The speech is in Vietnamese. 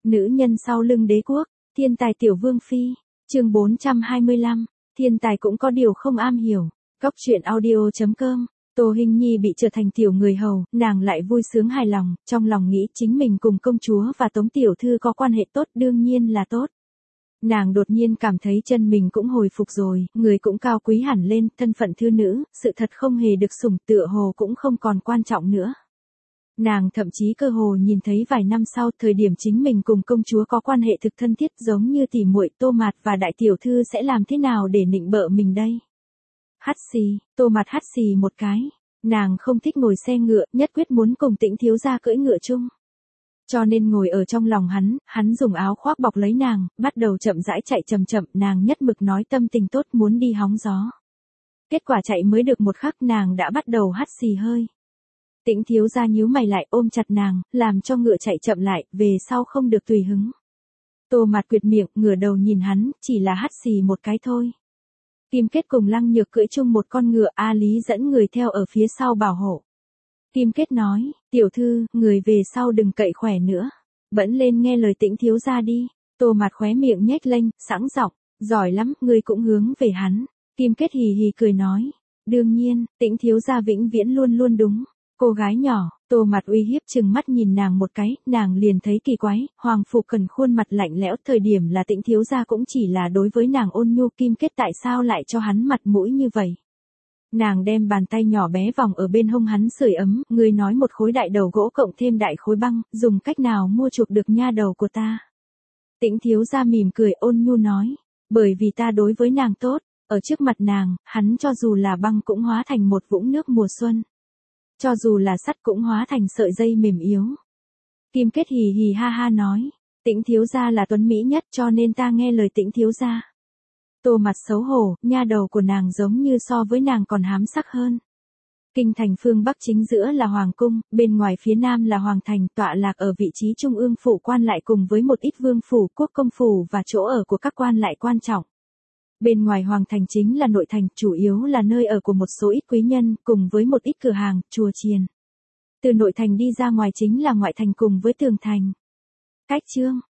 Nữ nhân sau lưng đế quốc, thiên tài tiểu vương phi, chương 425, thiên tài cũng có điều không am hiểu. Góc truyện audio.com, Tô Hinh Nhi bị trở thành tiểu người hầu, nàng lại vui sướng hài lòng, trong lòng nghĩ chính mình cùng công chúa và Tống tiểu thư có quan hệ tốt, đương nhiên là tốt. Nàng đột nhiên cảm thấy chân mình cũng hồi phục rồi, người cũng cao quý hẳn lên, thân phận thư nữ, sự thật không hề được sủng, tựa hồ cũng không còn quan trọng nữa. Nàng thậm chí cơ hồ nhìn thấy vài năm sau, thời điểm chính mình cùng công chúa có quan hệ thực thân thiết giống như tỉ muội, Tô Mạt và đại tiểu thư sẽ làm thế nào để nịnh bợ mình đây? Hắt xì, Tô Mạt hắt xì một cái, nàng không thích ngồi xe ngựa, nhất quyết muốn cùng Tĩnh thiếu gia cưỡi ngựa chung. Cho nên ngồi ở trong lòng hắn dùng áo khoác bọc lấy nàng, bắt đầu chậm rãi chạy chậm chậm, nàng nhất mực nói tâm tình tốt muốn đi hóng gió. Kết quả chạy mới được một khắc nàng đã bắt đầu hắt xì hơi. Tĩnh thiếu gia nhíu mày lại ôm chặt nàng, làm cho ngựa chạy chậm lại, về sau không được tùy hứng. Tô Mạt quyệt miệng, ngửa đầu nhìn hắn, chỉ là hắt xì một cái thôi. Kim Kết cùng Lăng Nhược cưỡi chung một con ngựa, A Lý dẫn người theo ở phía sau bảo hộ. Kim Kết nói, tiểu thư, người về sau đừng cậy khỏe nữa. Bẫn lên nghe lời Tĩnh thiếu gia đi. Tô Mạt khóe miệng nhếch lên, sẵn giọng, giỏi lắm, ngươi cũng hướng về hắn. Kim Kết hì hì cười nói, đương nhiên, Tĩnh thiếu gia vĩnh viễn luôn luôn đúng. Cô gái nhỏ, Tô Mạt uy hiếp chừng mắt nhìn nàng một cái, nàng liền thấy kỳ quái, Hoàng Phủ Cần khuôn mặt lạnh lẽo, thời điểm là Tĩnh thiếu gia cũng chỉ là đối với nàng ôn nhu, Kim Kết tại sao lại cho hắn mặt mũi như vậy. Nàng đem bàn tay nhỏ bé vòng ở bên hông hắn sưởi ấm, ngươi nói một khối đại đầu gỗ cộng thêm đại khối băng, dùng cách nào mua chuộc được nha đầu của ta. Tĩnh thiếu gia mỉm cười ôn nhu nói, bởi vì ta đối với nàng tốt, ở trước mặt nàng, hắn cho dù là băng cũng hóa thành một vũng nước mùa xuân. Cho dù là sắt cũng hóa thành sợi dây mềm yếu. Kim Kết hì hì ha ha nói, Tĩnh thiếu gia là tuấn mỹ nhất cho nên ta nghe lời Tĩnh thiếu gia. Tô Mạt xấu hổ, nha đầu của nàng giống như so với nàng còn hám sắc hơn. Kinh thành phương Bắc chính giữa là Hoàng cung, bên ngoài phía Nam là Hoàng thành, tọa lạc ở vị trí trung ương phủ quan lại cùng với một ít vương phủ, quốc công phủ và chỗ ở của các quan lại quan trọng. Bên ngoài Hoàng thành chính là nội thành, chủ yếu là nơi ở của một số ít quý nhân, cùng với một ít cửa hàng, chùa chiền. Từ nội thành đi ra ngoài chính là ngoại thành cùng với tường thành. Cách chương,